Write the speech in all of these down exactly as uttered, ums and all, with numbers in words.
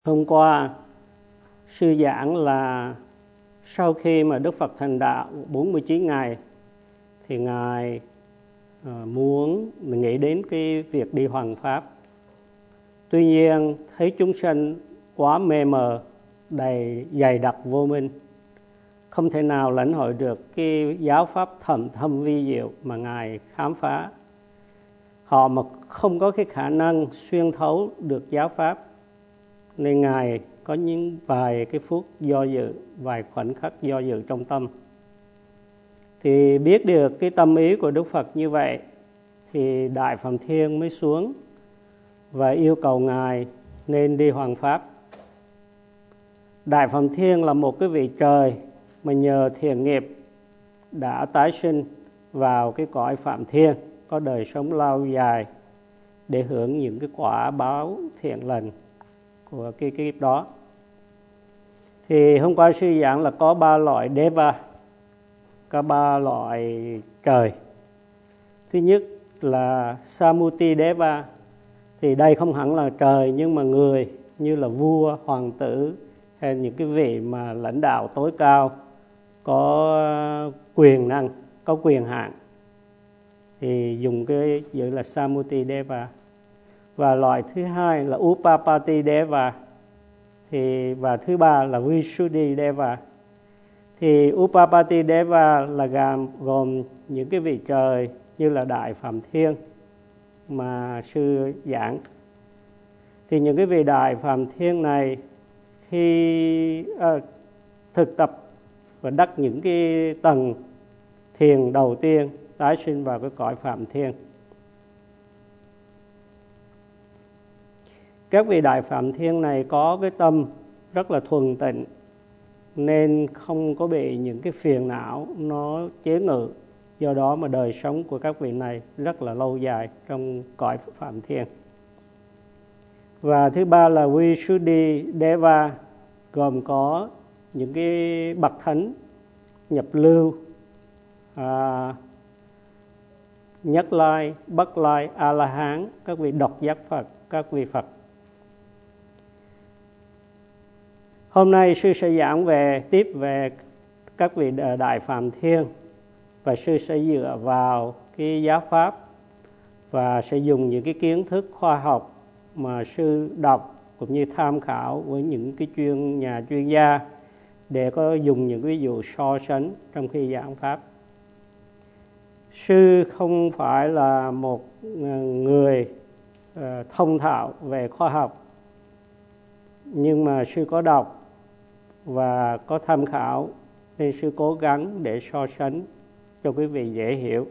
Hôm qua, sư giảng là sau khi mà Đức Phật thành đạo bốn mươi chín ngày thì Ngài uh, muốn nghĩ đến cái việc đi hoằng pháp. Tuy nhiên, thấy chúng sanh quá mê mờ, đầy dày đặc vô minh, không thể nào lãnh hội được cái giáo pháp thầm thâm vi diệu mà Ngài khám phá. Họ mà không có cái khả năng xuyên thấu được giáo pháp, nên Ngài có những vài cái phút do dự, vài khoảnh khắc do dự trong tâm. Thì biết được cái tâm ý của Đức Phật như vậy, thì Đại Phạm Thiên mới xuống và yêu cầu Ngài nên đi hoằng pháp. Đại Phạm Thiên là một cái vị trời mà nhờ thiện nghiệp đã tái sinh vào cái cõi Phạm Thiên, có đời sống lâu dài để hưởng những cái quả báo thiện lành của cái kiếp đó. Thì hôm qua sư giảng là có ba loại Deva, có ba loại trời. Thứ nhất là Samuti Deva, thì đây không hẳn là trời nhưng mà người, như là vua, hoàng tử hay những cái vị mà lãnh đạo tối cao, có quyền năng, có quyền hạn, thì dùng cái chữ là Samuti Deva. Và loại thứ hai là Upapati Deva, thì và thứ ba là Visuddhi Deva. Thì Upapati Deva là gồm, gồm những cái vị trời như là Đại Phạm Thiên mà sư giảng. Thì những cái vị Đại Phạm Thiên này khi à, thực tập và đắc những cái tầng thiền đầu tiên tái sinh vào cái cõi Phạm Thiên. Các vị Đại Phạm Thiên này có cái tâm rất là thuần tịnh, nên không có bị những cái phiền não nó chế ngự. Do đó mà đời sống của các vị này rất là lâu dài trong cõi Phạm Thiên. Và thứ ba là Visuddhi Deva, gồm có những cái bậc thánh, nhập lưu, à, Nhất Lai, Bất Lai, A-la-hán, các vị độc giác Phật, các vị Phật. Hôm nay sư sẽ giảng về tiếp về các vị Đại Phạm Thiên, và sư sẽ dựa vào cái giáo pháp và sẽ dùng những cái kiến thức khoa học mà sư đọc cũng như tham khảo với những cái chuyên nhà chuyên gia để có dùng những ví dụ so sánh trong khi giảng pháp. Sư không phải là một người uh, thông thạo về khoa học, nhưng mà sư có đọc và có tham khảo, nên sư cố gắng để so sánh cho quý vị dễ hiểu.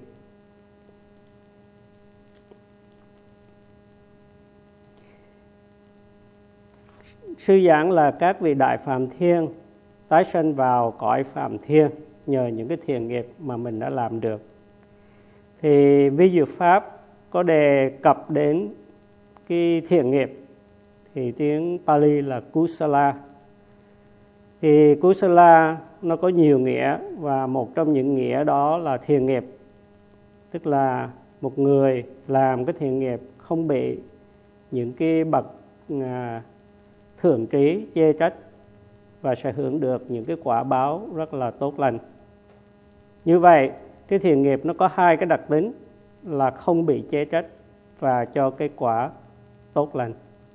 Sư giảng là các vị Đại Phạm Thiên tái sanh vào cõi Phạm Thiên nhờ những cái thiện nghiệp mà mình đã làm được. Thì ví dụ pháp có đề cập đến cái thiện nghiệp, thì tiếng Pali là Kusala. Thì Kusala nó có nhiều nghĩa, và một trong những nghĩa đó là thiện nghiệp. Tức là một người làm cái thiện nghiệp không bị những cái bậc à, thượng trí chê trách, và sẽ hưởng được những cái quả báo rất là tốt lành. Như vậy, cái thiện nghiệp nó có hai cái đặc tính là không bị chê trách và cho cái quả tốt lành.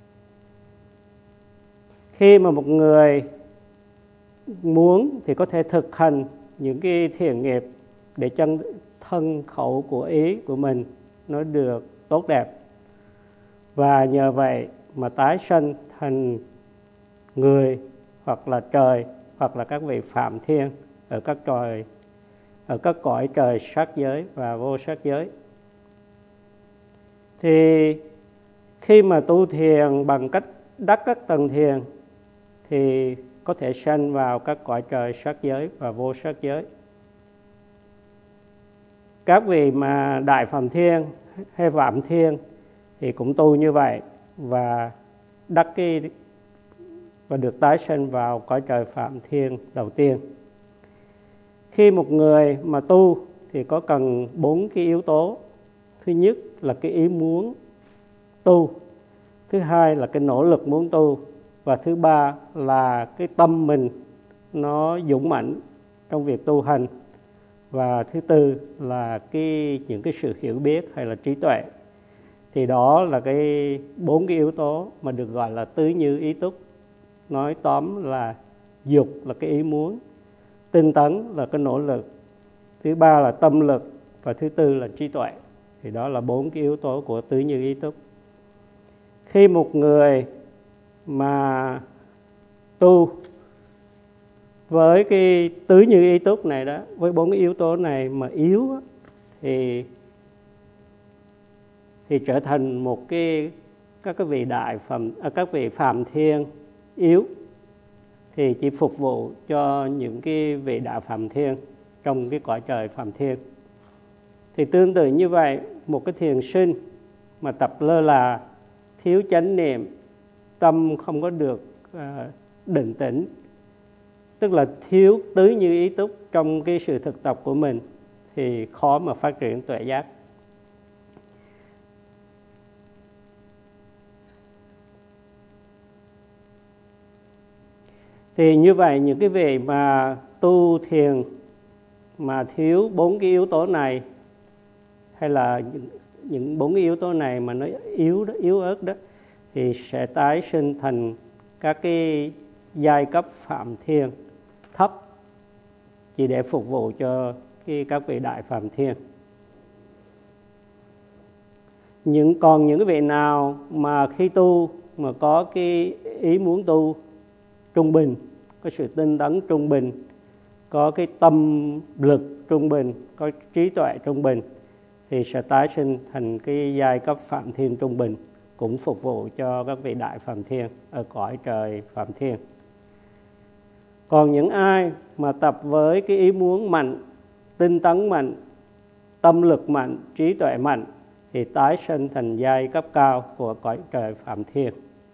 Khi mà một người muốn thì có thể thực hành những cái thiện nghiệp để cho thân khẩu của ý của mình nó được tốt đẹp, và nhờ vậy mà tái sanh thành người hoặc là trời hoặc là các vị Phạm Thiên ở các trời ở các cõi trời sắc giới và vô sắc giới. Thì khi mà tu thiền bằng cách đắc các tầng thiền thì có thể sanh vào các cõi trời sắc giới và vô sắc giới. Các vị mà Đại Phạm Thiên hay Phạm Thiên thì cũng tu như vậy, và đắc cái và được tái sanh vào cõi trời Phạm Thiên đầu tiên. Khi một người mà tu thì có cần bốn cái yếu tố. Thứ nhất là cái ý muốn tu, thứ hai là cái nỗ lực muốn tu, và thứ ba là cái tâm mình nó dũng mãnh trong việc tu hành, và thứ tư là cái những cái sự hiểu biết hay là trí tuệ. Thì đó là cái bốn cái yếu tố mà được gọi là tứ như ý túc. Nói tóm là dục là cái ý muốn, tinh tấn là cái nỗ lực, thứ ba là tâm lực, và thứ tư là trí tuệ. Thì đó là bốn cái yếu tố của tứ như ý túc. Khi một người mà tu với cái tứ như ý túc này đó, với bốn cái yếu tố này mà yếu đó, thì thì trở thành một cái các cái vị đại phàm à, các vị phàm thiên yếu, thì chỉ phục vụ cho những cái vị đại phàm thiên trong cái cõi trời phàm thiên. Thì tương tự như vậy, một cái thiền sinh mà tập lơ là, thiếu chánh niệm, tâm không có được uh, định tĩnh, tức là thiếu tứ như ý túc trong cái sự thực tập của mình, thì khó mà phát triển tuệ giác. Thì như vậy, những cái vị mà tu thiền mà thiếu bốn cái yếu tố này, hay là những bốn cái yếu tố này mà nó yếu đó, yếu ớt đó, thì sẽ tái sinh thành các cái giai cấp phạm thiên thấp, chỉ để phục vụ cho cái các vị đại phạm thiên. Những còn những cái vị nào mà khi tu mà có cái ý muốn tu trung bình, có sự tinh tấn trung bình, có cái tâm lực trung bình, có trí tuệ trung bình, thì sẽ tái sinh thành cái giai cấp phạm thiên trung bình, cũng phục vụ cho các vị đại phạm thiên ở cõi trời phạm thiên. Còn những ai mà tập với cái ý muốn mạnh, tinh tấn mạnh, tâm lực mạnh, trí tuệ mạnh, thì tái sinh thành giai cấp cao của cõi trời phạm thiên.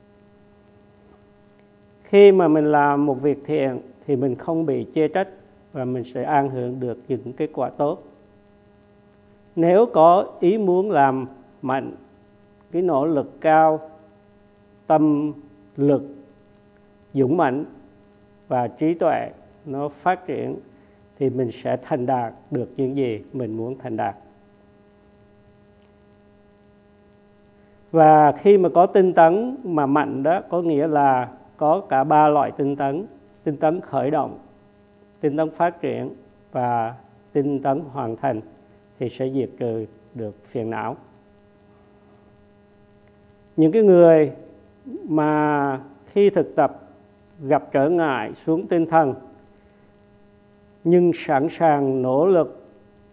Khi mà mình làm một việc thiện thì mình không bị chê trách, và mình sẽ an hưởng được những kết quả tốt. Nếu có ý muốn làm mạnh, cái nỗ lực cao, tâm lực dũng mãnh và trí tuệ nó phát triển, thì mình sẽ thành đạt được những gì mình muốn thành đạt. Và khi mà có tinh tấn mà mạnh đó, có nghĩa là có cả ba loại tinh tấn: tinh tấn khởi động, tinh tấn phát triển và tinh tấn hoàn thành, thì sẽ diệt trừ được phiền não. Những cái người mà khi thực tập gặp trở ngại xuống tinh thần, nhưng sẵn sàng nỗ lực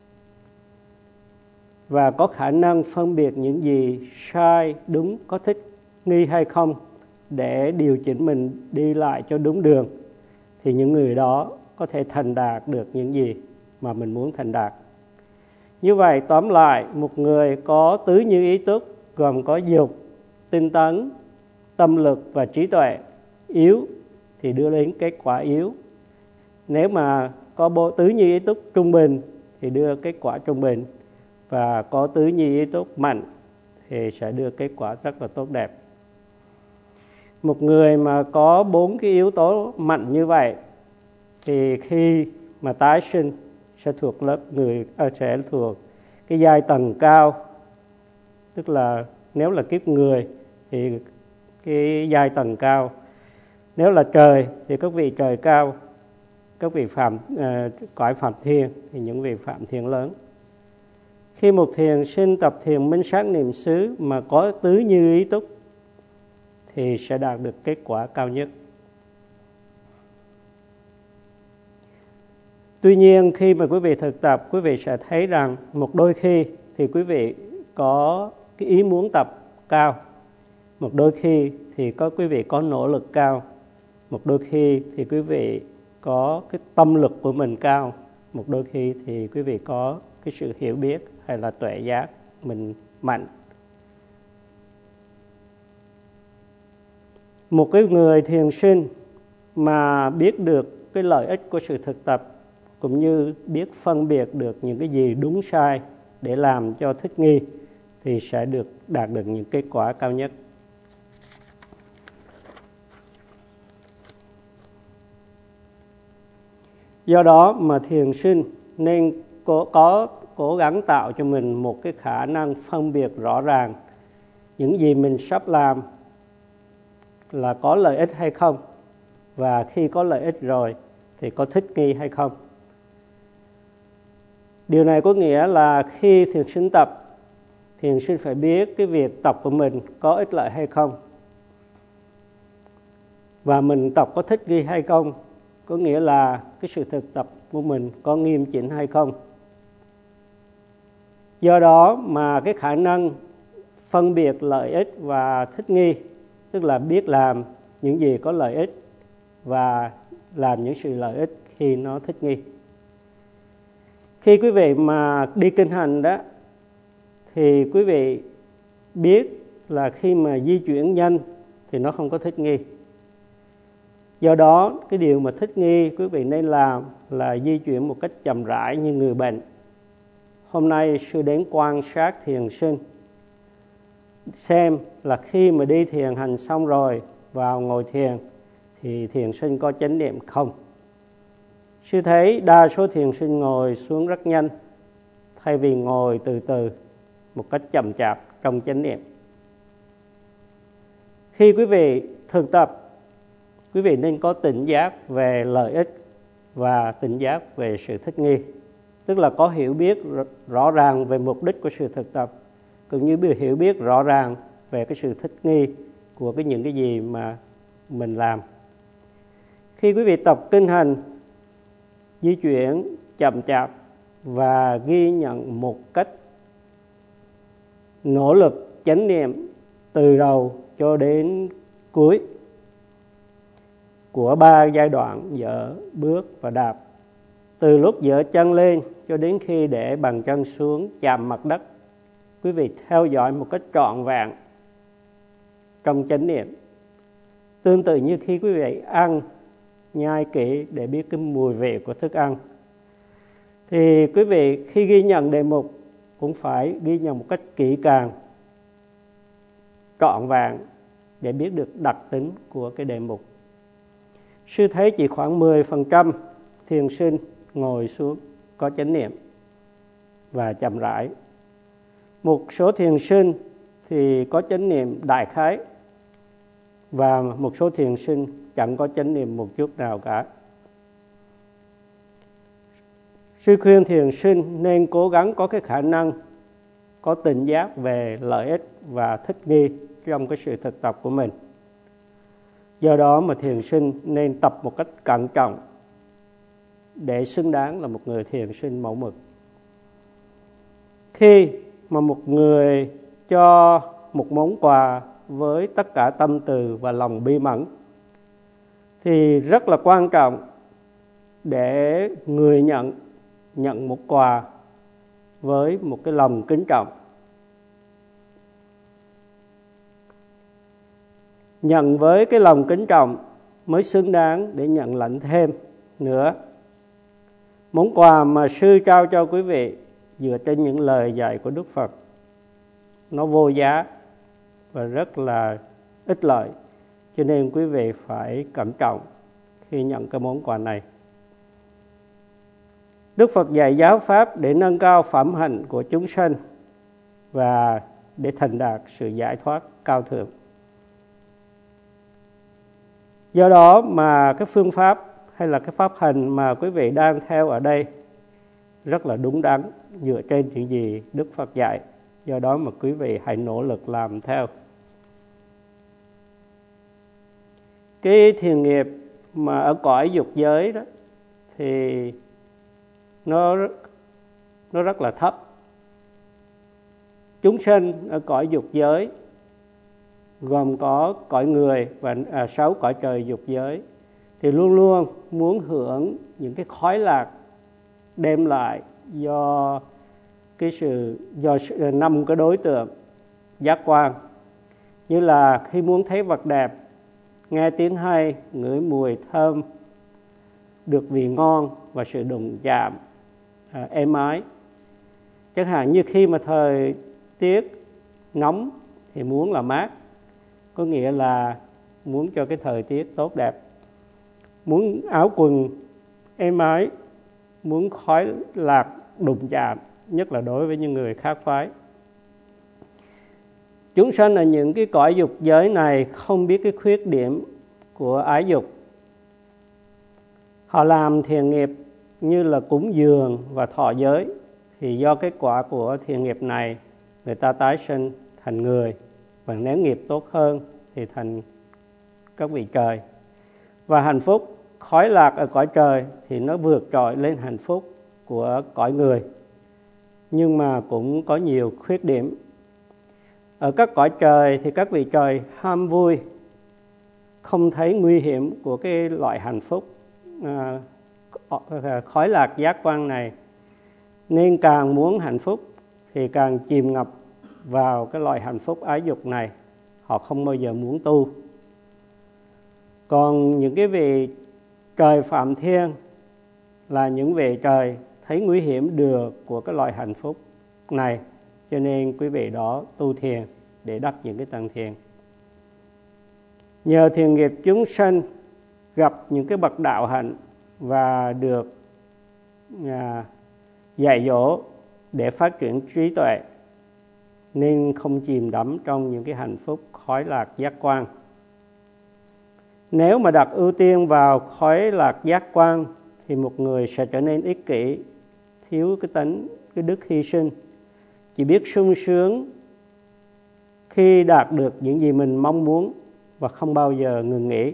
và có khả năng phân biệt những gì sai, đúng, có thích nghi hay không, để điều chỉnh mình đi lại cho đúng đường, thì những người đó có thể thành đạt được những gì mà mình muốn thành đạt. Như vậy, tóm lại, một người có tứ như ý túc gồm có dục, tinh tấn, tâm lực và trí tuệ yếu thì đưa đến kết quả yếu. Nếu mà có bộ tứ như ý túc trung bình thì đưa kết quả trung bình, và có tứ như ý túc mạnh thì sẽ đưa kết quả rất là tốt đẹp. Một người mà có bốn cái yếu tố mạnh như vậy thì khi mà tái sinh sẽ thuộc lớp người à, sẽ thuộc cái giai tầng cao, tức là nếu là kiếp người thì cái giai tầng cao, nếu là trời thì các vị trời cao, các vị phạm à, cõi phạm thiên thì những vị phạm thiên lớn. Khi một thiền sinh tập thiền minh sát niệm xứ mà có tứ như ý túc thì sẽ đạt được kết quả cao nhất. Tuy nhiên, khi mà quý vị thực tập, quý vị sẽ thấy rằng một đôi khi thì quý vị có cái ý muốn tập cao, một đôi khi thì có quý vị có nỗ lực cao, một đôi khi thì quý vị có cái tâm lực của mình cao, một đôi khi thì quý vị có cái sự hiểu biết hay là tuệ giác mình mạnh. Một cái người thiền sinh mà biết được cái lợi ích của sự thực tập, cũng như biết phân biệt được những cái gì đúng sai để làm cho thích nghi, thì sẽ được đạt được những kết quả cao nhất. Do đó mà thiền sinh nên có, có cố gắng tạo cho mình một cái khả năng phân biệt rõ ràng những gì mình sắp làm là có lợi ích hay không, và khi có lợi ích rồi thì có thích nghi hay không. Điều này có nghĩa là khi thiền sinh tập, thiền sinh phải biết cái việc tập của mình có ích lợi hay không, và mình tập có thích nghi hay không, có nghĩa là cái sự thực tập của mình có nghiêm chỉnh hay không. Do đó mà cái khả năng phân biệt lợi ích và thích nghi, tức là biết làm những gì có lợi ích và làm những sự lợi ích khi nó thích nghi. Khi quý vị mà đi kinh hành đó, thì quý vị biết là khi mà di chuyển nhanh thì nó không có thích nghi. Do đó cái điều mà thích nghi quý vị nên làm là di chuyển một cách chậm rãi như người bệnh. Hôm nay sư đến quan sát thiền sinh, xem là khi mà đi thiền hành xong rồi vào ngồi thiền thì thiền sinh có chánh niệm không. Sư thấy đa số thiền sinh ngồi xuống rất nhanh, thay vì ngồi từ từ một cách chậm chạp trong chánh niệm. Khi quý vị thực tập, quý vị nên có tỉnh giác về lợi ích và tỉnh giác về sự thích nghi, tức là có hiểu biết rõ ràng về mục đích của sự thực tập, cũng như hiểu biết rõ ràng về cái sự thích nghi của cái những cái gì mà mình làm. Khi quý vị tập kinh hành, di chuyển chậm chạp và ghi nhận một cách nỗ lực chánh niệm từ đầu cho đến cuối của ba giai đoạn dỡ, bước và đạp, từ lúc dỡ chân lên cho đến khi để bàn chân xuống chạm mặt đất, quý vị theo dõi một cách trọn vẹn trong chánh niệm. Tương tự như khi quý vị ăn, nhai kỹ để biết cái mùi vị của thức ăn, thì quý vị khi ghi nhận đề mục cũng phải ghi nhận một cách kỹ càng, trọn vẹn để biết được đặc tính của cái đề mục. Sư thấy chỉ khoảng mười phần trăm thiền sinh ngồi xuống có chánh niệm và chậm rãi. Một số thiền sinh thì có chánh niệm đại khái, và một số thiền sinh chẳng có chánh niệm một chút nào cả. Sư khuyên thiền sinh nên cố gắng có cái khả năng có tỉnh giác về lợi ích và thích nghi trong cái sự thực tập của mình. Do đó mà thiền sinh nên tập một cách cẩn trọng để xứng đáng là một người thiền sinh mẫu mực. Khi mà một người cho một món quà với tất cả tâm từ và lòng bi mẫn, thì rất là quan trọng để người nhận nhận một quà với một cái lòng kính trọng. Nhận với cái lòng kính trọng mới xứng đáng để nhận lãnh thêm nữa. Món quà mà sư trao cho quý vị dựa trên những lời dạy của Đức Phật, nó vô giá và rất là ích lợi, cho nên quý vị phải cẩn trọng khi nhận cái món quà này. Đức Phật dạy giáo pháp để nâng cao phẩm hạnh của chúng sanh và để thành đạt sự giải thoát cao thượng. Do đó mà cái phương pháp hay là cái pháp hành mà quý vị đang theo ở đây rất là đúng đắn, dựa trên những gì Đức Phật dạy. Do đó mà quý vị hãy nỗ lực làm theo. Cái thiền nghiệp mà ở cõi dục giới đó thì nó nó rất là thấp. Chúng sanh ở cõi dục giới gồm có cõi người và à, sáu cõi trời dục giới thì luôn luôn muốn hưởng những cái khoái lạc đem lại do cái sự do năm cái đối tượng giác quan, như là khi muốn thấy vật đẹp, nghe tiếng hay, ngửi mùi thơm, được vị ngon và sự đụng chạm à, êm ái. Chẳng hạn như khi mà thời tiết nóng thì muốn là mát, có nghĩa là muốn cho cái thời tiết tốt đẹp. Muốn áo quần êm ái, muốn khói lạc đụng chạm, nhất là đối với những người khác phái. Chúng sanh ở những cái cõi dục giới này không biết cái khuyết điểm của ái dục. Họ làm thiện nghiệp như là cúng dường và thọ giới, thì do kết quả của thiện nghiệp này, người ta tái sinh thành người, và nếu nghiệp tốt hơn thì thành các vị trời. Và hạnh phúc khói lạc ở cõi trời thì nó vượt trội lên hạnh phúc của cõi người, nhưng mà cũng có nhiều khuyết điểm. Ở các cõi trời thì các vị trời ham vui, không thấy nguy hiểm của cái loại hạnh phúc à, khói lạc giác quan này, nên càng muốn hạnh phúc thì càng chìm ngập vào cái loại hạnh phúc ái dục này. Họ không bao giờ muốn tu. Còn những cái vị trời phạm thiên là những vị trời thấy nguy hiểm được của cái loại hạnh phúc này, cho nên quý vị đó tu thiền để đắc những cái tầng thiền. Nhờ thiền nghiệp chúng sanh gặp những cái bậc đạo hạnh và được à, dạy dỗ để phát triển trí tuệ, nên không chìm đắm trong những cái hạnh phúc khói lạc giác quan. Nếu mà đặt ưu tiên vào khói lạc giác quan thì một người sẽ trở nên ích kỷ, thiếu cái tánh, cái đức hy sinh, chỉ biết sung sướng khi đạt được những gì mình mong muốn và không bao giờ ngừng nghỉ.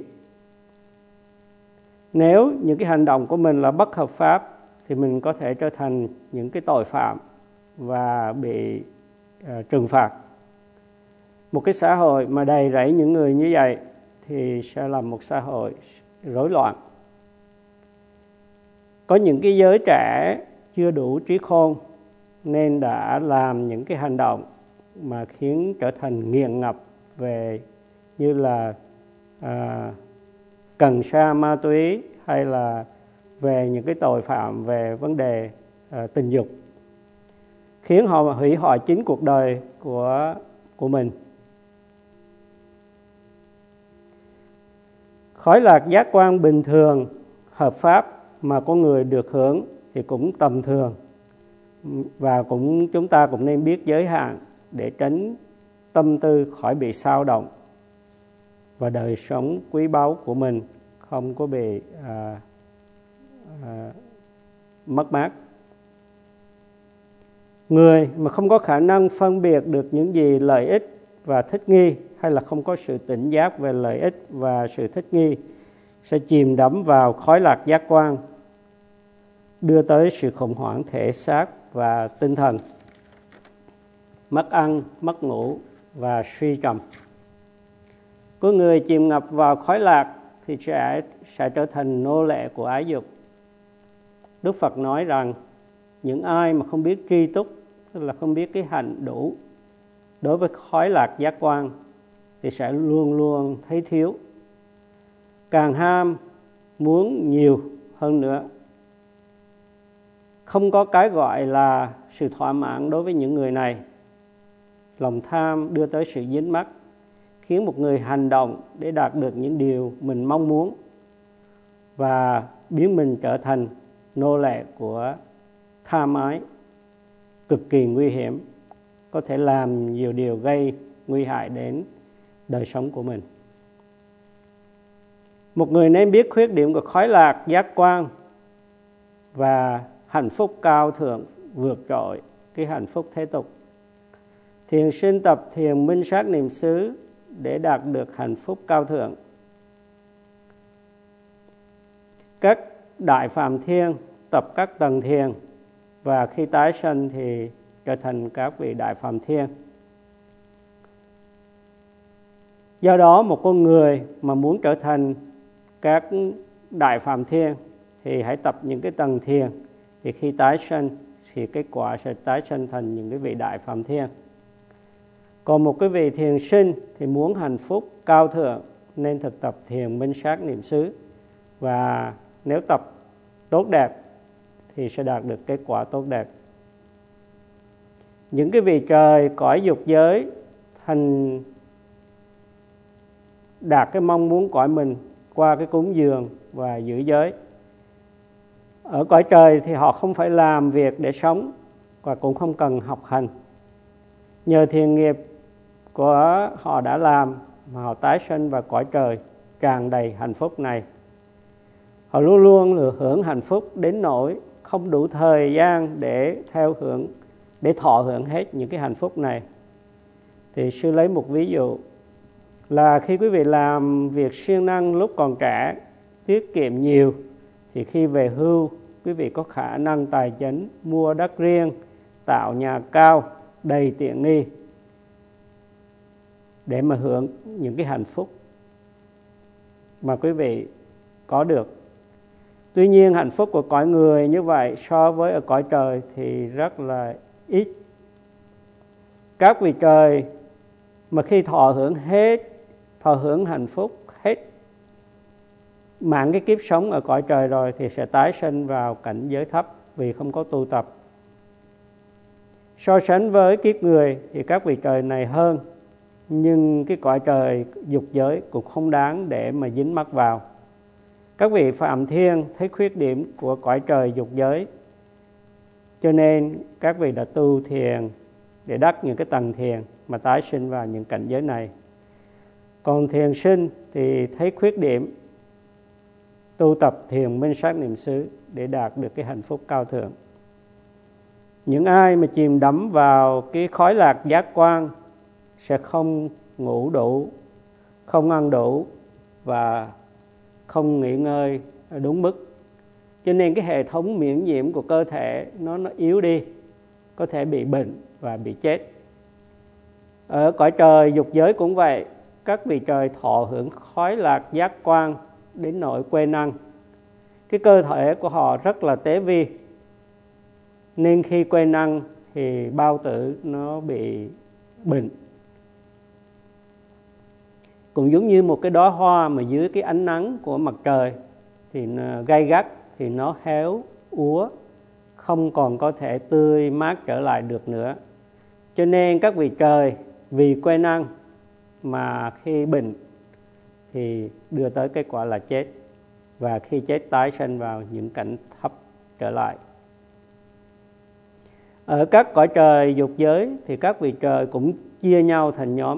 Nếu những cái hành động của mình là bất hợp pháp thì mình có thể trở thành những cái tội phạm và bị uh, trừng phạt. Một cái xã hội mà đầy rẫy những người như vậy thì sẽ là một xã hội rối loạn. Có những cái giới trẻ chưa đủ trí khôn nên đã làm những cái hành động mà khiến trở thành nghiện ngập về như là à, cần sa, ma túy, hay là về những cái tội phạm về vấn đề à, tình dục, khiến họ hủy hoại chính cuộc đời của, của mình. Khói lạc giác quan bình thường, hợp pháp mà có người được hưởng thì cũng tầm thường, và cũng chúng ta cũng nên biết giới hạn để tránh tâm tư khỏi bị xao động và đời sống quý báu của mình không có bị à, à, mất mát. Người mà không có khả năng phân biệt được những gì lợi ích và thích nghi, hay là không có sự tỉnh giác về lợi ích và sự thích nghi, sẽ chìm đắm vào khói lạc giác quan, đưa tới sự khủng hoảng thể xác và tinh thần, mất ăn, mất ngủ và suy trầm. Có người chìm ngập vào khói lạc thì sẽ, sẽ trở thành nô lệ của ái dục. Đức Phật nói rằng những ai mà không biết tri túc, tức là không biết cái hạnh đủ đối với khói lạc giác quan, thì sẽ luôn luôn thấy thiếu, càng ham muốn nhiều hơn nữa. Không có cái gọi là sự thỏa mãn đối với những người này. Lòng tham đưa tới sự dính mắc, khiến một người hành động để đạt được những điều mình mong muốn và biến mình trở thành nô lệ của tham ái, cực kỳ nguy hiểm, có thể làm nhiều điều gây nguy hại đến đời sống của mình. Một người nên biết khuyết điểm của khói lạc giác quan và hạnh phúc cao thượng vượt trội cái hạnh phúc thế tục. Thiền sinh tập thiền minh sát niệm xứ để đạt được hạnh phúc cao thượng. Các đại phạm thiên tập các tầng thiền, và khi tái sanh thì trở thành các vị đại phạm thiên. Do đó một con người mà muốn trở thành các đại phạm thiên thì hãy tập những cái tầng thiền, thì khi tái sanh thì kết quả sẽ tái sanh thành những cái vị đại phạm thiên. Còn một cái vị thiền sinh thì muốn hạnh phúc cao thượng nên thực tập thiền minh sát niệm xứ, và nếu tập tốt đẹp thì sẽ đạt được kết quả tốt đẹp. Những cái vị trời cõi dục giới thành đạt cái mong muốn cõi mình qua cái cúng dường và giữ giới, Ở cõi trời thì họ không phải làm việc để sống và cũng không cần học hành. Nhờ thiện nghiệp của họ đã làm mà họ tái sinh vào cõi trời tràn đầy hạnh phúc này. Họ luôn luôn được hưởng hạnh phúc đến nỗi không đủ thời gian để theo hưởng, để thọ hưởng hết những cái hạnh phúc này. Thì sư lấy một ví dụ là khi quý vị làm việc siêng năng lúc còn trẻ, tiết kiệm nhiều, thì khi về hưu, quý vị có khả năng tài chính mua đất riêng, tạo nhà cao, đầy tiện nghi để mà hưởng những cái hạnh phúc mà quý vị có được. Tuy nhiên hạnh phúc của cõi người như vậy so với ở cõi trời thì rất là ít. Các vị trời mà khi thọ hưởng hết, thọ hưởng hạnh phúc hết mãn cái kiếp sống ở cõi trời rồi thì sẽ tái sinh vào cảnh giới thấp vì không có tu tập. So sánh với kiếp người thì các vị trời này hơn, nhưng cái cõi trời dục giới cũng không đáng để mà dính mắc vào. Các vị phạm thiên thấy khuyết điểm của cõi trời dục giới, cho nên các vị đã tu thiền để đắc những cái tầng thiền mà tái sinh vào những cảnh giới này. Còn thiền sinh thì thấy khuyết điểm, tu tập thiền minh sát niệm xứ để đạt được cái hạnh phúc cao thượng. Những ai mà chìm đắm vào cái khói lạc giác quan sẽ không ngủ đủ, không ăn đủ và không nghỉ ngơi đúng mức. Cho nên cái hệ thống miễn nhiễm của cơ thể nó, nó yếu đi, có thể bị bệnh và bị chết. Ở cõi trời dục giới cũng vậy, các vị trời thọ hưởng khói lạc giác quan đến nỗi quên ăn. Cái cơ thể của họ rất là tế vi, nên khi quên ăn thì bao tử nó bị bệnh. Cũng giống như một cái đóa hoa mà dưới cái ánh nắng của mặt trời thì gay gắt thì nó héo úa, không còn có thể tươi mát trở lại được nữa. Cho nên các vị trời vì quên ăn mà khi bệnh thì đưa tới kết quả là chết, và khi chết tái sinh vào những cảnh thấp trở lại. Ở các cõi trời dục giới thì các vị trời cũng chia nhau thành nhóm,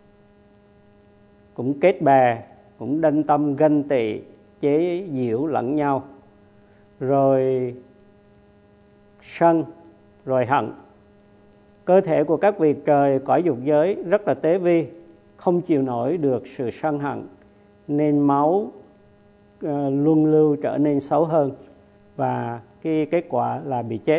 cũng kết bè, cũng đanh tâm ganh tị, chế giễu lẫn nhau, rồi sân, rồi hận. Cơ thể của các vị trời cõi dục giới rất là tế vi, không chịu nổi được sự sân hận, nên máu uh, luân lưu trở nên xấu hơn, và cái kết quả là bị chết.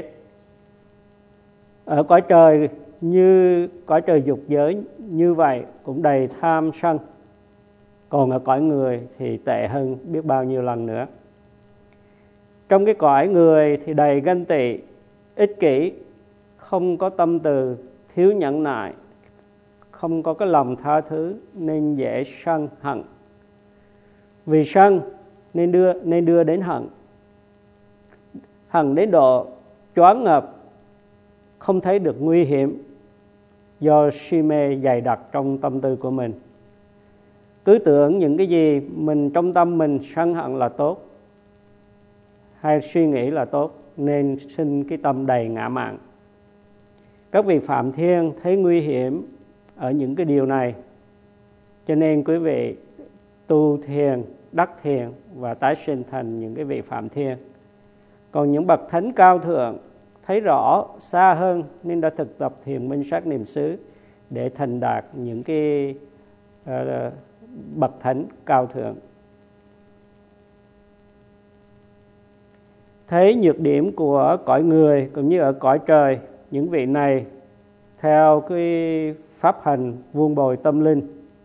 Ở cõi trời như cõi trời dục giới như vậy cũng đầy tham sân, còn ở cõi người thì tệ hơn biết bao nhiêu lần nữa. Trong cái cõi người thì đầy ganh tị, ích kỷ, không có tâm từ, thiếu nhẫn nại, không có cái lòng tha thứ nên dễ sân hận. Vì sân nên đưa nên đưa đến hận. Hận đến độ choáng ngợp, không thấy được nguy hiểm do si mê dày đặc trong tâm tư của mình. Cứ tưởng những cái gì mình trong tâm mình sân hận là tốt, hay suy nghĩ là tốt, nên sinh cái tâm đầy ngã mạn. Các vị phạm thiên thấy nguy hiểm ở những cái điều này, cho nên quý vị tu thiền, đắc thiền và tái sinh thành những cái vị phạm thiên. Còn những bậc thánh cao thượng thấy rõ xa hơn nên đã thực tập thiền minh sát niệm xứ để thành đạt những cái uh, bậc thánh cao thượng. Thấy nhược điểm của cõi người cũng như ở cõi trời, những vị này theo cái pháp hành vuông bồi tâm linh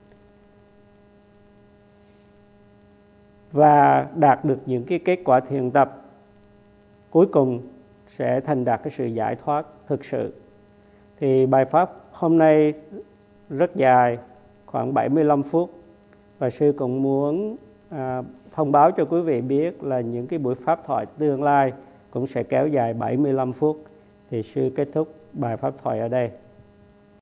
và đạt được những cái kết quả thiền tập, cuối cùng sẽ thành đạt cái sự giải thoát thực sự. Thì bài pháp hôm nay rất dài, khoảng bảy mươi lăm phút, và sư cũng muốn à, thông báo cho quý vị biết là những cái buổi pháp thoại tương lai cũng sẽ kéo dài bảy mươi lăm phút. Thì sư kết thúc bài pháp thoại ở đây.